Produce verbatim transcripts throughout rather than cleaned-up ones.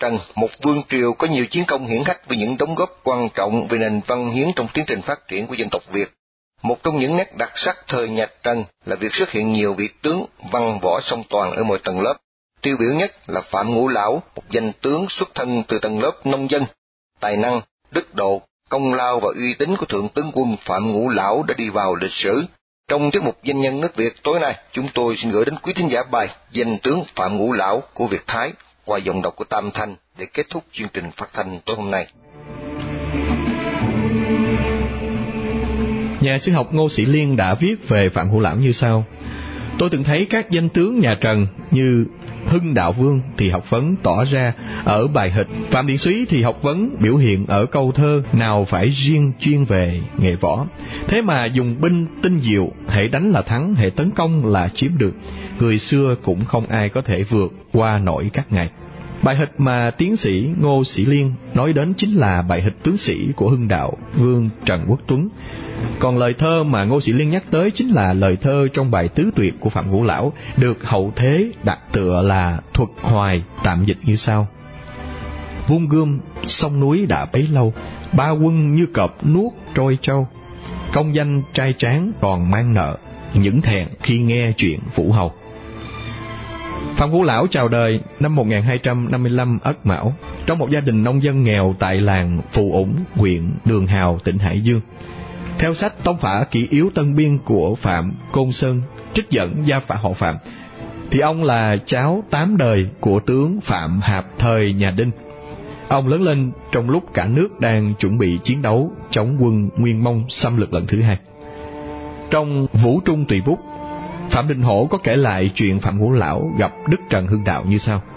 Trần, một vương triều có nhiều chiến công hiển hách với những đóng góp quan trọng về nền văn hiến trong tiến trình phát triển của dân tộc Việt. Một trong những nét đặc sắc thời nhà Trần là việc xuất hiện nhiều vị tướng văn võ song toàn ở mọi tầng lớp. Tiêu biểu nhất là Phạm Ngũ Lão, một danh tướng xuất thân từ tầng lớp nông dân. Tài năng, đức độ, công lao và uy tín của Thượng tướng quân Phạm Ngũ Lão đã đi vào lịch sử. Trong tiết mục Danh nhân nước Việt tối nay, chúng tôi xin gửi đến quý thính giả bài Danh tướng Phạm Ngũ Lão của Việt Thái qua giọng đọc của Tam Thanh để kết thúc chương trình phát thanh tối hôm nay. Nhà sử học Ngô Sĩ Liên đã viết về Phạm Ngũ Lão như sau: tôi từng thấy các danh tướng nhà Trần như Hưng Đạo Vương thì học vấn tỏ ra ở bài hịch, Phạm Điện Súy thì học vấn biểu hiện ở câu thơ, nào phải riêng chuyên về nghệ võ. Thế mà dùng binh tinh diệu, hệ đánh là thắng, hệ tấn công là chiếm được. Người xưa cũng không ai có thể vượt qua nổi các ngài. Bài hịch mà tiến sĩ Ngô Sĩ Liên nói đến chính là bài hịch tướng sĩ của Hưng Đạo Vương Trần Quốc Tuấn. Còn lời thơ mà Ngô Sĩ Liên nhắc tới chính là lời thơ trong bài tứ tuyệt của Phạm Ngũ Lão, được hậu thế đặt tựa là Thuật Hoài, tạm dịch như sau: vung gươm sông núi đã bấy lâu, ba quân như cọp nuốt trôi trâu. Công danh trai tráng còn mang nợ, những thẹn khi nghe chuyện Vũ Hầu. Phạm Ngũ Lão chào đời năm một nghìn hai trăm năm mươi lăm Ất Mão trong một gia đình nông dân nghèo tại làng Phù Ủng, huyện Đường Hào, tỉnh Hải Dương. Theo sách Tông Phả Kỷ Yếu Tân Biên của Phạm Côn Sơn trích dẫn gia phả họ Phạm, thì ông là cháu tám đời của tướng Phạm Hạp thời nhà Đinh. Ông lớn lên trong lúc cả nước đang chuẩn bị chiến đấu chống quân Nguyên Mông xâm lược lần thứ hai. Trong Vũ Trung Tùy Bút, Phạm Đình Hổ có kể lại chuyện Phạm Ngũ Lão gặp Đức Trần Hưng Đạo như sau: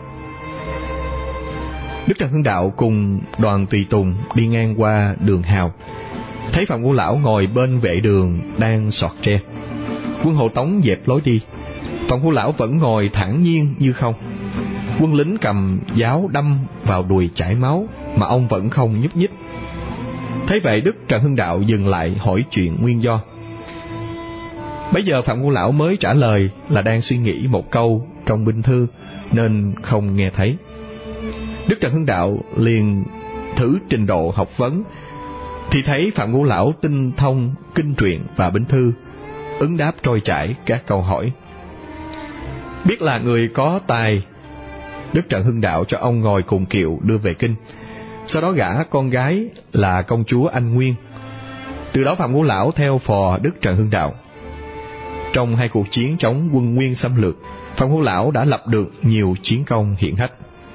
Đức Trần Hưng Đạo cùng đoàn tùy tùng đi ngang qua đường Hào, thấy Phạm Ngũ Lão ngồi bên vệ đường đang soạt tre. Quân hộ tống dẹp lối đi, Phạm Ngũ Lão vẫn ngồi thản nhiên như không. Quân lính cầm giáo đâm vào đùi chảy máu mà ông vẫn không nhúc nhích. Thấy vậy, Đức Trần Hưng Đạo dừng lại hỏi chuyện nguyên do. Bấy giờ Phạm Ngũ Lão mới trả lời là đang suy nghĩ một câu trong binh thư nên không nghe thấy. Đức Trần Hưng Đạo liền thử trình độ học vấn, thì thấy Phạm Ngũ Lão tinh thông kinh truyện và binh thư, ứng đáp trôi chảy các câu hỏi. Biết là người có tài, Đức Trần Hưng Đạo cho ông ngồi cùng kiệu đưa về kinh. Sau đó gả con gái là công chúa Anh Nguyên. Từ đó Phạm Ngũ Lão theo phò Đức Trần Hưng Đạo. Trong hai cuộc chiến chống quân Nguyên xâm lược, Phạm Ngũ Lão đã lập được nhiều chiến công hiển hách.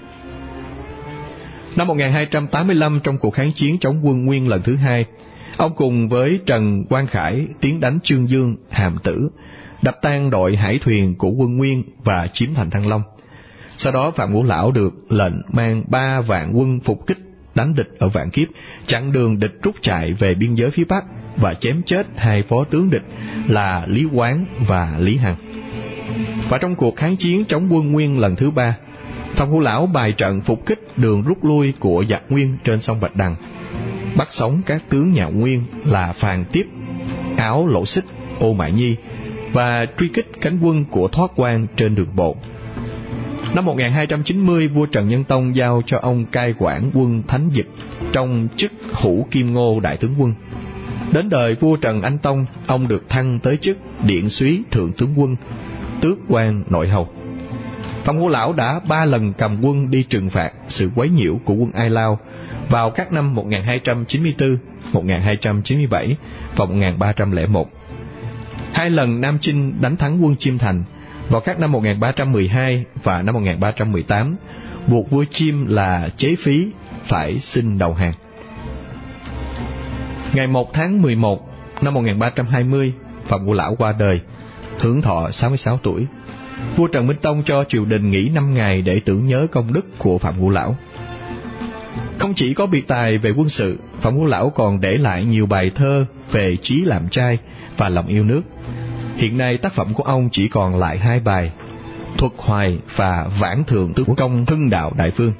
Năm một nghìn hai trăm tám mươi lăm, trong cuộc kháng chiến chống quân Nguyên lần thứ hai, ông cùng với Trần Quang Khải tiến đánh Chương Dương, Hàm Tử, đập tan đội hải thuyền của quân Nguyên và chiếm thành Thăng Long. Sau đó Phạm Ngũ Lão được lệnh mang ba vạn quân phục kích đánh địch ở Vạn Kiếp, chặn đường địch rút chạy về biên giới phía Bắc và chém chết hai phó tướng địch là Lý Quán và Lý Hằng. Và trong cuộc kháng chiến chống quân Nguyên lần thứ ba, Phạm Ngũ Lão bài trận phục kích đường rút lui của giặc Nguyên trên sông Bạch Đằng, bắt sống các tướng nhà Nguyên là Phàn Tiếp, Áo Lỗ Xích, Ô Mại Nhi và truy kích cánh quân của Thoát Quan trên đường bộ. Năm một nghìn hai trăm chín mươi, vua Trần Nhân Tông giao cho ông cai quản quân Thánh Dịch trong chức Hữu Kim Ngô đại tướng quân. Đến đời vua Trần Anh Tông, ông được thăng tới chức Điện Súy thượng tướng quân, tước quan nội hầu. Phạm Ngũ Lão đã ba lần cầm quân đi trừng phạt sự quấy nhiễu của quân Ai Lao vào các năm một nghìn hai trăm chín mươi tư, một nghìn hai trăm chín mươi bảy và một nghìn ba trăm lẻ một. Hai lần Nam Chinh đánh thắng quân Chiêm Thành vào các năm một nghìn ba trăm mười hai và năm một nghìn ba trăm mười tám, buộc vua Chiêm là Chế Phí phải xin đầu hàng. Ngày một tháng mười một năm một nghìn ba trăm hai mươi, Phạm Ngũ Lão qua đời, hưởng thọ sáu mươi sáu tuổi. Vua Trần Minh Tông cho triều đình nghỉ năm ngày để tưởng nhớ công đức của Phạm Ngũ Lão. Không chỉ có biệt tài về quân sự, Phạm Ngũ Lão còn để lại nhiều bài thơ về trí làm trai và lòng yêu nước. Hiện nay tác phẩm của ông chỉ còn lại hai bài, Thuật Hoài và Vãn Thượng Tướng Công Hưng Đạo Đại Vương.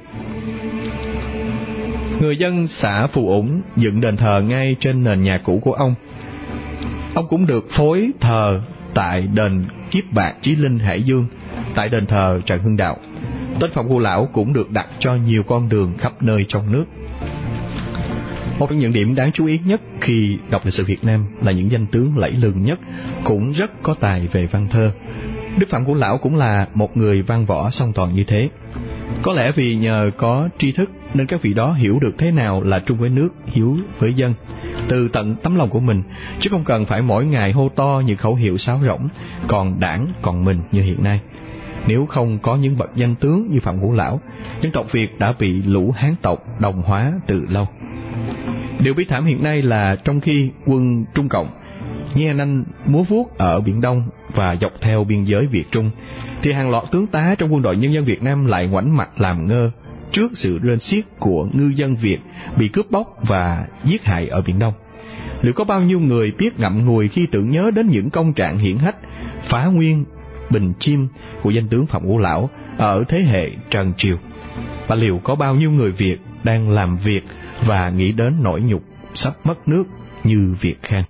Người dân xã Phù Ủng dựng đền thờ ngay trên nền nhà cũ của ông. Ông cũng được phối thờ tại đền Kiếp Bạc Chí Linh Hải Dương, tại đền thờ Trần Hưng Đạo. Tên Phạm Ngũ Lão cũng được đặt cho nhiều con đường khắp nơi trong nước. Một trong những điểm đáng chú ý nhất khi đọc lịch sử Việt Nam là những danh tướng lẫy lừng nhất cũng rất có tài về văn thơ. Đức Phạm Ngũ Lão cũng là một người văn võ song toàn như thế. Có lẽ vì nhờ có tri thức nên các vị đó hiểu được thế nào là trung với nước, hiếu với dân, từ tận tấm lòng của mình, chứ không cần phải mỗi ngày hô to những khẩu hiệu sáo rỗng, còn đảng còn mình như hiện nay. Nếu không có những bậc danh tướng như Phạm Ngũ Lão, dân tộc Việt đã bị lũ Hán tộc đồng hóa từ lâu. Điều bi thảm hiện nay là trong khi quân Trung Cộng nhe nanh múa vuốt ở Biển Đông và dọc theo biên giới Việt Trung, thì hàng loạt tướng tá trong quân đội nhân dân Việt Nam lại ngoảnh mặt làm ngơ trước sự rên xiết của ngư dân Việt bị cướp bóc và giết hại ở Biển Đông. Liệu có bao nhiêu người biết ngậm ngùi khi tưởng nhớ đến những công trạng hiển hách, phá nguyên, bình chim của danh tướng Phạm Ngũ Lão ở thế hệ Trần Triều? Và liệu có bao nhiêu người Việt đang làm việc và nghĩ đến nỗi nhục sắp mất nước như Việt Khang?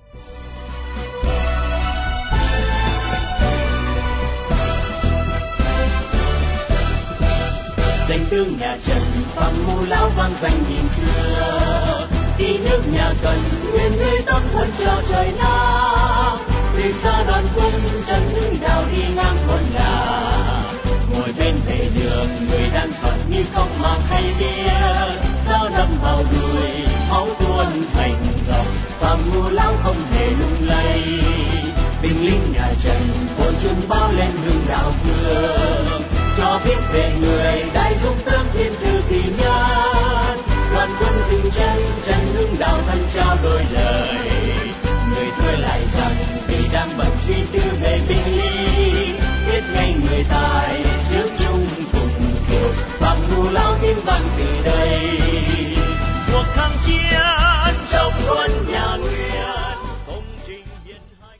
Danh tướng nhà Trần Phạm Ngũ Lão vang danh nghìn xưa, đi nước nhà Cần nguyên người tâm thân cho trời nam. Từ xa đoàn quân Trần Hưng Đạo đi ngang con nhà, ngồi bên vệ đường người đang soạn như không mang hay bia. Gió đâm vào đùi máu tuôn thành dòng, Phạm Ngũ Lão không hề lung lay. Binh lính nhà Trần hồn trung bao lên hưng đạo vương, cho biết về người đại dũng tướng thiên thư kỳ nhân. Đoàn quân dừng chân Trần Hưng Đạo thân trao đôi lời, người thuê lại rằng vì đang bận suy tư về binh lý, biết ngay người tài trước chung cùng kiều. Phạm Ngũ Lão tiếng vang từ đây, cuộc kháng chiến trong quân nhà Nguyên, công trình hiển hách.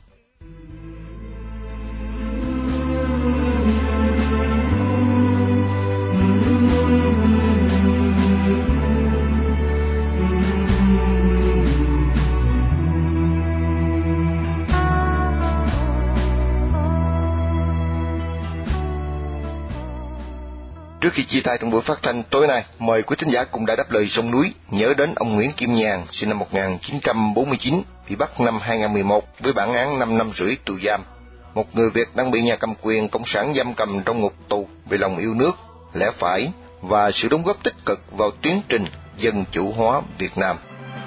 Trước khi chia tay trong buổi phát thanh tối nay, mời quý thính giả cùng Đài Đáp Lời Sông Núi nhớ đến ông Nguyễn Kim Nhàn, sinh năm một nghìn chín trăm bốn mươi chín, bị bắt năm hai nghìn không trăm mười một với bản án năm năm rưỡi tù giam. Một người Việt đang bị nhà cầm quyền cộng sản giam cầm trong ngục tù vì lòng yêu nước, lẽ phải và sự đóng góp tích cực vào tiến trình dân chủ hóa Việt Nam.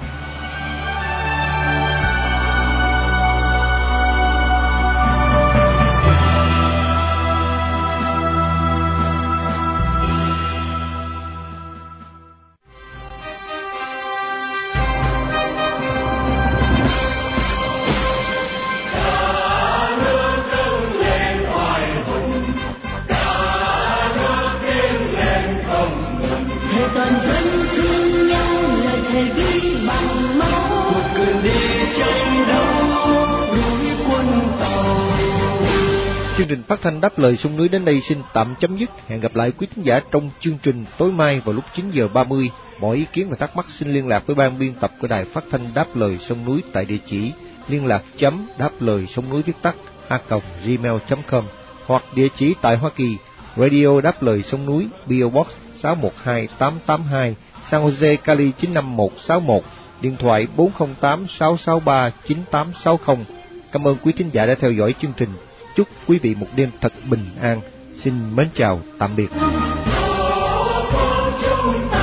Chương trình phát thanh Đáp Lời Sông Núi đến đây xin tạm chấm dứt. Hẹn gặp lại quý thính giả trong chương trình tối mai vào lúc chín giờ ba mươi. Mọi ý kiến và thắc mắc xin liên lạc với ban biên tập của Đài Phát thanh Đáp Lời Sông Núi tại địa chỉ liên lạc chấm đáp lời sông núi viết tắt a còng gmail chấm com hoặc địa chỉ tại Hoa Kỳ, Radio Đáp Lời Sông Núi, pê ô Box sáu một hai tám tám hai, San Jose, Cali chín năm một sáu một, điện thoại bốn không tám sáu sáu ba chín tám sáu không. Cảm ơn quý thính giả đã theo dõi chương trình. Chúc quý vị một đêm thật bình an. Xin mến chào, tạm biệt.